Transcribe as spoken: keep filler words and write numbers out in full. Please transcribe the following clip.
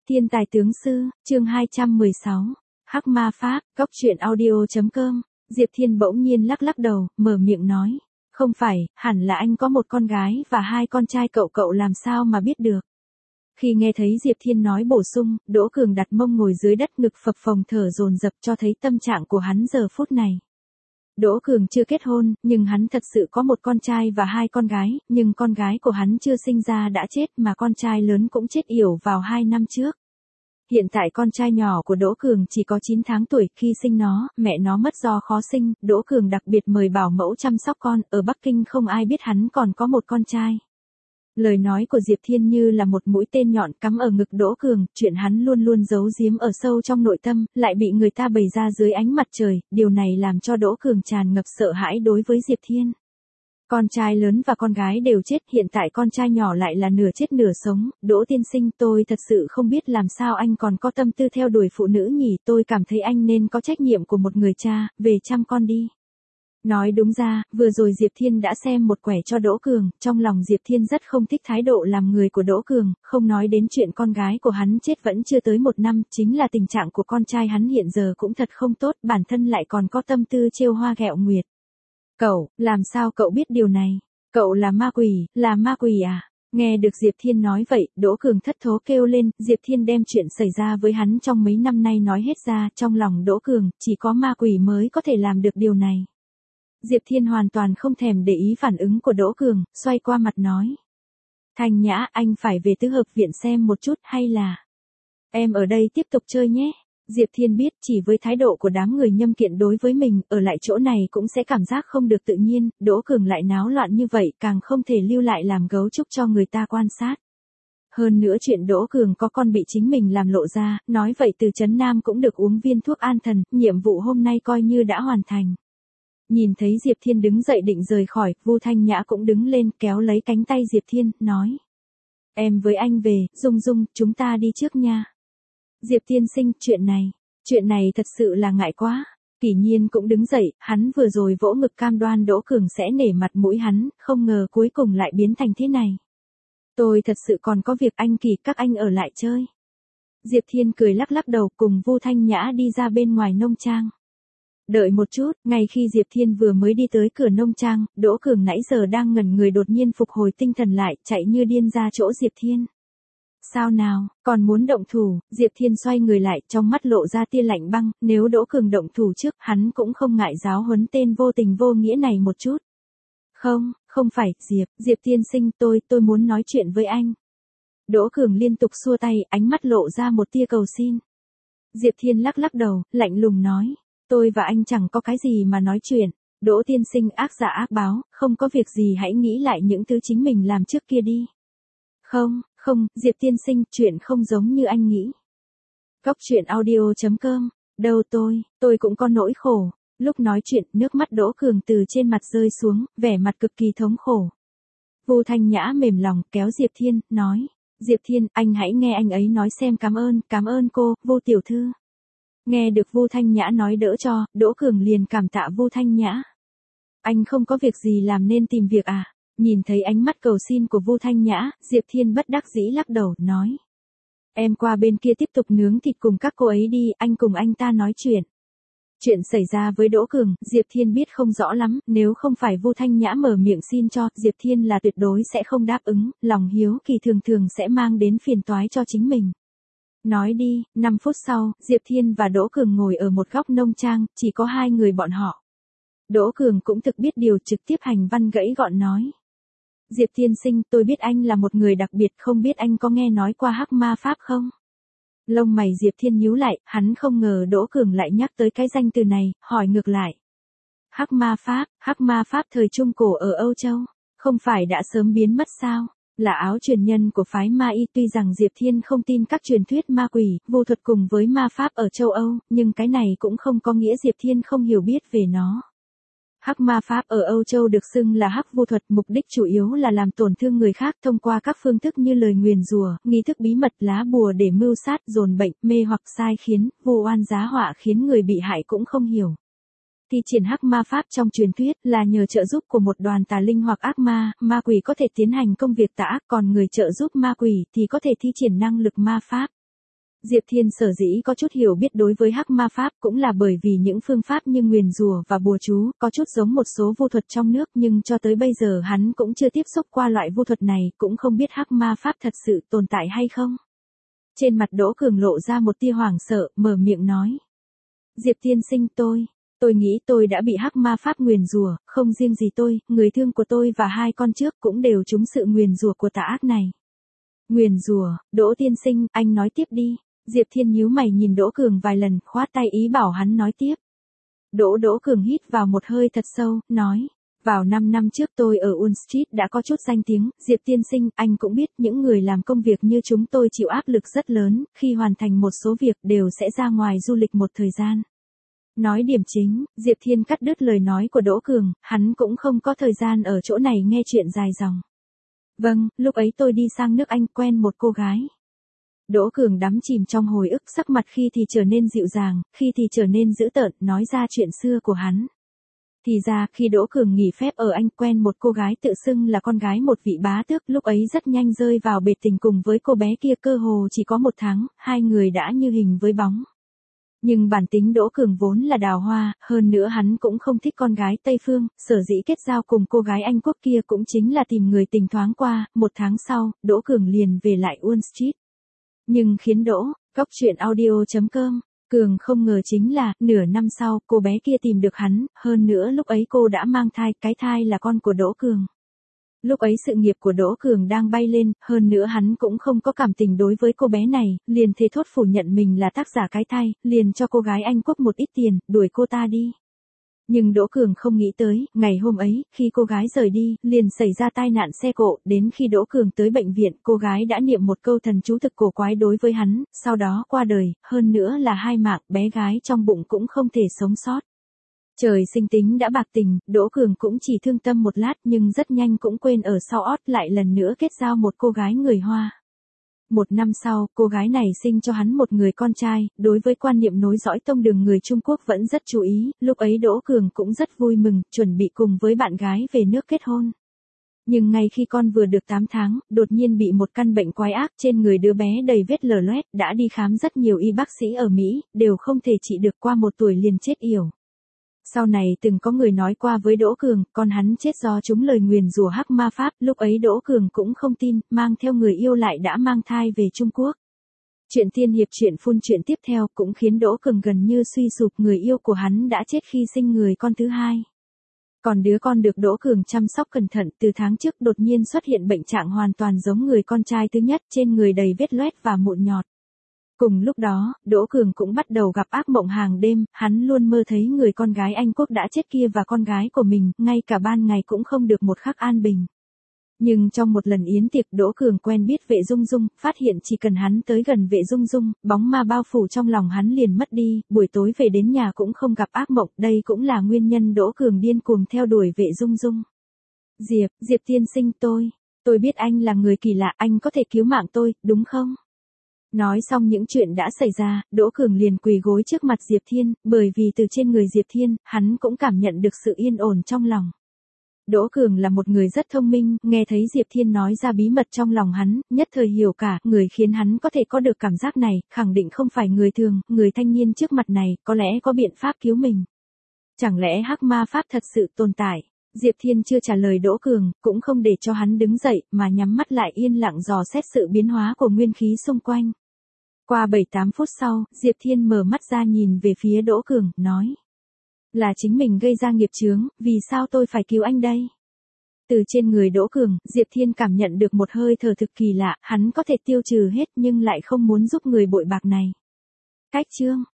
Thiên tài tướng sư, chương hai trăm mười sáu, Hắc ma pháp, góc truyện audio.com, Diệp Thiên bỗng nhiên lắc lắc đầu, mở miệng nói, không phải, hẳn là anh có một con gái và hai con trai cậu cậu làm sao mà biết được. Khi nghe thấy Diệp Thiên nói bổ sung, Đỗ Cường đặt mông ngồi dưới đất ngực phập phồng thở dồn dập cho thấy tâm trạng của hắn giờ phút này. Đỗ Cường chưa kết hôn, nhưng hắn thật sự có một con trai và hai con gái, nhưng con gái của hắn chưa sinh ra đã chết mà con trai lớn cũng chết yểu vào hai năm trước. Hiện tại con trai nhỏ của Đỗ Cường chỉ có chín tháng tuổi, khi sinh nó, mẹ nó mất do khó sinh, Đỗ Cường đặc biệt mời bảo mẫu chăm sóc con, ở Bắc Kinh không ai biết hắn còn có một con trai. Lời nói của Diệp Thiên như là một mũi tên nhọn cắm ở ngực Đỗ Cường, chuyện hắn luôn luôn giấu giếm ở sâu trong nội tâm, lại bị người ta bày ra dưới ánh mặt trời, điều này làm cho Đỗ Cường tràn ngập sợ hãi đối với Diệp Thiên. Con trai lớn và con gái đều chết, hiện tại con trai nhỏ lại là nửa chết nửa sống, Đỗ tiên sinh, tôi thật sự không biết làm sao anh còn có tâm tư theo đuổi phụ nữ nhỉ, tôi cảm thấy anh nên có trách nhiệm của một người cha, về chăm con đi. Nói đúng ra, vừa rồi Diệp Thiên đã xem một quẻ cho Đỗ Cường, trong lòng Diệp Thiên rất không thích thái độ làm người của Đỗ Cường, không nói đến chuyện con gái của hắn chết vẫn chưa tới một năm, chính là tình trạng của con trai hắn hiện giờ cũng thật không tốt, bản thân lại còn có tâm tư trêu hoa ghẹo nguyệt. Cậu, làm sao cậu biết điều này? Cậu là ma quỷ, là ma quỷ à? Nghe được Diệp Thiên nói vậy, Đỗ Cường thất thố kêu lên, Diệp Thiên đem chuyện xảy ra với hắn trong mấy năm nay nói hết ra, trong lòng Đỗ Cường, chỉ có ma quỷ mới có thể làm được điều này. Diệp Thiên hoàn toàn không thèm để ý phản ứng của Đỗ Cường, xoay qua mặt nói. Thanh Nhã, anh phải về tứ hợp viện xem một chút hay là... Em ở đây tiếp tục chơi nhé. Diệp Thiên biết chỉ với thái độ của đám người nhâm kiện đối với mình, ở lại chỗ này cũng sẽ cảm giác không được tự nhiên, Đỗ Cường lại náo loạn như vậy, càng không thể lưu lại làm gấu trúc cho người ta quan sát. Hơn nữa chuyện Đỗ Cường có con bị chính mình làm lộ ra, nói vậy từ Trấn Nam cũng được uống viên thuốc an thần, nhiệm vụ hôm nay coi như đã hoàn thành. Nhìn thấy Diệp Thiên đứng dậy định rời khỏi, Vu Thanh Nhã cũng đứng lên kéo lấy cánh tay Diệp Thiên, nói. Em với anh về, Dung Dung, chúng ta đi trước nha. Diệp tiên sinh, chuyện này, chuyện này thật sự là ngại quá. Kỷ Nhiên cũng đứng dậy, hắn vừa rồi vỗ ngực cam đoan Đỗ Cường sẽ nể mặt mũi hắn, không ngờ cuối cùng lại biến thành thế này. Tôi thật sự còn có việc, anh Kỳ, các anh ở lại chơi. Diệp Thiên cười lắc lắc đầu cùng Vu Thanh Nhã đi ra bên ngoài nông trang. Đợi một chút, ngay khi Diệp Thiên vừa mới đi tới cửa nông trang, Đỗ Cường nãy giờ đang ngẩn người đột nhiên phục hồi tinh thần lại, chạy như điên ra chỗ Diệp Thiên. Sao nào, còn muốn động thủ? Diệp Thiên xoay người lại, trong mắt lộ ra tia lạnh băng, nếu Đỗ Cường động thủ trước, hắn cũng không ngại giáo huấn tên vô tình vô nghĩa này một chút. Không, không phải, Diệp, Diệp tiên sinh, tôi, tôi muốn nói chuyện với anh. Đỗ Cường liên tục xua tay, ánh mắt lộ ra một tia cầu xin. Diệp Thiên lắc lắc đầu, lạnh lùng nói, tôi và anh chẳng có cái gì mà nói chuyện. Đỗ tiên sinh, ác giả ác báo, không có việc gì hãy nghĩ lại những thứ chính mình làm trước kia đi. Không, không, Diệp tiên sinh, chuyện không giống như anh nghĩ. Góc truyện audio.com, đâu tôi, tôi cũng có nỗi khổ. Lúc nói chuyện, nước mắt Đỗ Cường từ trên mặt rơi xuống, vẻ mặt cực kỳ thống khổ. Vu Thanh Nhã mềm lòng, kéo Diệp Thiên, nói, Diệp Thiên, anh hãy nghe anh ấy nói xem, cảm ơn, cảm ơn cô, Vu tiểu thư. Nghe được Vu Thanh Nhã nói đỡ cho, Đỗ Cường liền cảm tạ Vu Thanh Nhã. Anh không có việc gì làm nên tìm việc à? Nhìn thấy ánh mắt cầu xin của Vu Thanh Nhã, Diệp Thiên bất đắc dĩ lắc đầu, nói. Em qua bên kia tiếp tục nướng thịt cùng các cô ấy đi, anh cùng anh ta nói chuyện. Chuyện xảy ra với Đỗ Cường, Diệp Thiên biết không rõ lắm, nếu không phải Vu Thanh Nhã mở miệng xin cho, Diệp Thiên là tuyệt đối sẽ không đáp ứng, lòng hiếu kỳ thường thường sẽ mang đến phiền toái cho chính mình. Nói đi, năm phút sau, Diệp Thiên và Đỗ Cường ngồi ở một góc nông trang, chỉ có hai người bọn họ. Đỗ Cường cũng thực biết điều, trực tiếp hành văn gãy gọn nói. Diệp tiên sinh, tôi biết anh là một người đặc biệt, không biết anh có nghe nói qua hắc ma pháp không? Lông mày Diệp Thiên nhíu lại, hắn không ngờ Đỗ Cường lại nhắc tới cái danh từ này, hỏi ngược lại. Hắc ma pháp, hắc ma pháp thời Trung Cổ ở Âu Châu, không phải đã sớm biến mất sao? Là áo truyền nhân của phái Ma Y, tuy rằng Diệp Thiên không tin các truyền thuyết ma quỷ, vô thuật cùng với ma pháp ở châu Âu, nhưng cái này cũng không có nghĩa Diệp Thiên không hiểu biết về nó. Hắc ma pháp ở Âu Châu được xưng là hắc vô thuật, mục đích chủ yếu là làm tổn thương người khác thông qua các phương thức như lời nguyền rủa, nghi thức bí mật, lá bùa để mưu sát, dồn bệnh, mê hoặc sai khiến, vu oan giá họa khiến người bị hại cũng không hiểu. Thi triển hắc ma pháp trong truyền thuyết là nhờ trợ giúp của một đoàn tà linh hoặc ác ma, ma quỷ có thể tiến hành công việc tà ác, còn người trợ giúp ma quỷ thì có thể thi triển năng lực ma pháp. Diệp Thiên sở dĩ có chút hiểu biết đối với hắc ma pháp cũng là bởi vì những phương pháp như nguyền rủa và bùa chú, có chút giống một số vu thuật trong nước, nhưng cho tới bây giờ hắn cũng chưa tiếp xúc qua loại vu thuật này, cũng không biết hắc ma pháp thật sự tồn tại hay không. Trên mặt Đỗ Cường lộ ra một tia hoảng sợ, mở miệng nói. Diệp tiên sinh tôi, tôi nghĩ tôi đã bị hắc ma pháp nguyền rủa, không riêng gì tôi, người thương của tôi và hai con trước cũng đều trúng sự nguyền rủa của tà ác này. Nguyền rủa, Đỗ tiên sinh, anh nói tiếp đi. Diệp Thiên nhíu mày nhìn Đỗ Cường vài lần, khoát tay ý bảo hắn nói tiếp. Đỗ Đỗ Cường hít vào một hơi thật sâu, nói. Vào năm năm trước tôi ở Wall Street đã có chút danh tiếng, Diệp tiên sinh, anh cũng biết những người làm công việc như chúng tôi chịu áp lực rất lớn, khi hoàn thành một số việc đều sẽ ra ngoài du lịch một thời gian. Nói điểm chính, Diệp Thiên cắt đứt lời nói của Đỗ Cường, hắn cũng không có thời gian ở chỗ này nghe chuyện dài dòng. Vâng, lúc ấy tôi đi sang nước Anh quen một cô gái. Đỗ Cường đắm chìm trong hồi ức, sắc mặt khi thì trở nên dịu dàng, khi thì trở nên dữ tợn, nói ra chuyện xưa của hắn. Thì ra, khi Đỗ Cường nghỉ phép ở Anh quen một cô gái tự xưng là con gái một vị bá tước, lúc ấy rất nhanh rơi vào bệt tình cùng với cô bé kia, cơ hồ chỉ có một tháng, hai người đã như hình với bóng. Nhưng bản tính Đỗ Cường vốn là đào hoa, hơn nữa hắn cũng không thích con gái Tây Phương, sở dĩ kết giao cùng cô gái Anh Quốc kia cũng chính là tìm người tình thoáng qua, một tháng sau, Đỗ Cường liền về lại Wall Street. Nhưng khiến Đỗ, Cóc Truyện Audio chấm com, Cường không ngờ chính là, nửa năm sau, cô bé kia tìm được hắn, hơn nữa lúc ấy cô đã mang thai, cái thai là con của Đỗ Cường. Lúc ấy sự nghiệp của Đỗ Cường đang bay lên, hơn nữa hắn cũng không có cảm tình đối với cô bé này, liền thề thốt phủ nhận mình là tác giả cái thai, liền cho cô gái Anh Quốc một ít tiền, đuổi cô ta đi. Nhưng Đỗ Cường không nghĩ tới, ngày hôm ấy, khi cô gái rời đi, liền xảy ra tai nạn xe cộ, đến khi Đỗ Cường tới bệnh viện, cô gái đã niệm một câu thần chú thực cổ quái đối với hắn, sau đó qua đời, hơn nữa là hai mạng, bé gái trong bụng cũng không thể sống sót. Trời sinh tính đã bạc tình, Đỗ Cường cũng chỉ thương tâm một lát nhưng rất nhanh cũng quên ở sau ót lại lần nữa kết giao một cô gái người Hoa. Một năm sau, cô gái này sinh cho hắn một người con trai, đối với quan niệm nối dõi tông đường người Trung Quốc vẫn rất chú ý, lúc ấy Đỗ Cường cũng rất vui mừng, chuẩn bị cùng với bạn gái về nước kết hôn. Nhưng ngay khi con vừa được tám tháng, đột nhiên bị một căn bệnh quái ác, trên người đứa bé đầy vết lở loét, đã đi khám rất nhiều y bác sĩ ở Mỹ, đều không thể trị được, qua một tuổi liền chết yểu. Sau này từng có người nói qua với Đỗ Cường, con hắn chết do trúng lời nguyền rủa hắc ma pháp, lúc ấy Đỗ Cường cũng không tin, mang theo người yêu lại đã mang thai về Trung Quốc. Chuyện tiên hiệp truyện phun truyện tiếp theo cũng khiến Đỗ Cường gần như suy sụp, người yêu của hắn đã chết khi sinh người con thứ hai. Còn đứa con được Đỗ Cường chăm sóc cẩn thận từ tháng trước đột nhiên xuất hiện bệnh trạng hoàn toàn giống người con trai thứ nhất, trên người đầy vết loét và mụn nhọt. Cùng lúc đó, Đỗ Cường cũng bắt đầu gặp ác mộng hàng đêm, hắn luôn mơ thấy người con gái Anh Quốc đã chết kia và con gái của mình, ngay cả ban ngày cũng không được một khắc an bình. Nhưng trong một lần yến tiệc, Đỗ Cường quen biết Vệ Dung Dung, phát hiện chỉ cần hắn tới gần Vệ Dung Dung, bóng ma bao phủ trong lòng hắn liền mất đi, buổi tối về đến nhà cũng không gặp ác mộng, đây cũng là nguyên nhân Đỗ Cường điên cuồng theo đuổi Vệ Dung Dung. Diệp, Diệp tiên sinh tôi, tôi biết anh là người kỳ lạ, anh có thể cứu mạng tôi, đúng không? Nói xong những chuyện đã xảy ra, Đỗ Cường liền quỳ gối trước mặt Diệp Thiên, bởi vì từ trên người Diệp Thiên, hắn cũng cảm nhận được sự yên ổn trong lòng. Đỗ Cường là một người rất thông minh, nghe thấy Diệp Thiên nói ra bí mật trong lòng hắn, nhất thời hiểu cả, người khiến hắn có thể có được cảm giác này, khẳng định không phải người thường, người thanh niên trước mặt này, có lẽ có biện pháp cứu mình. Chẳng lẽ hắc ma pháp thật sự tồn tại? Diệp Thiên chưa trả lời Đỗ Cường, cũng không để cho hắn đứng dậy, mà nhắm mắt lại yên lặng dò xét sự biến hóa của nguyên khí xung quanh. Qua bảy tám phút sau, Diệp Thiên mở mắt ra nhìn về phía Đỗ Cường, nói. Là chính mình gây ra nghiệp chướng, vì sao tôi phải cứu anh đây? Từ trên người Đỗ Cường, Diệp Thiên cảm nhận được một hơi thở thực kỳ lạ, hắn có thể tiêu trừ hết nhưng lại không muốn giúp người bội bạc này. Cách chương.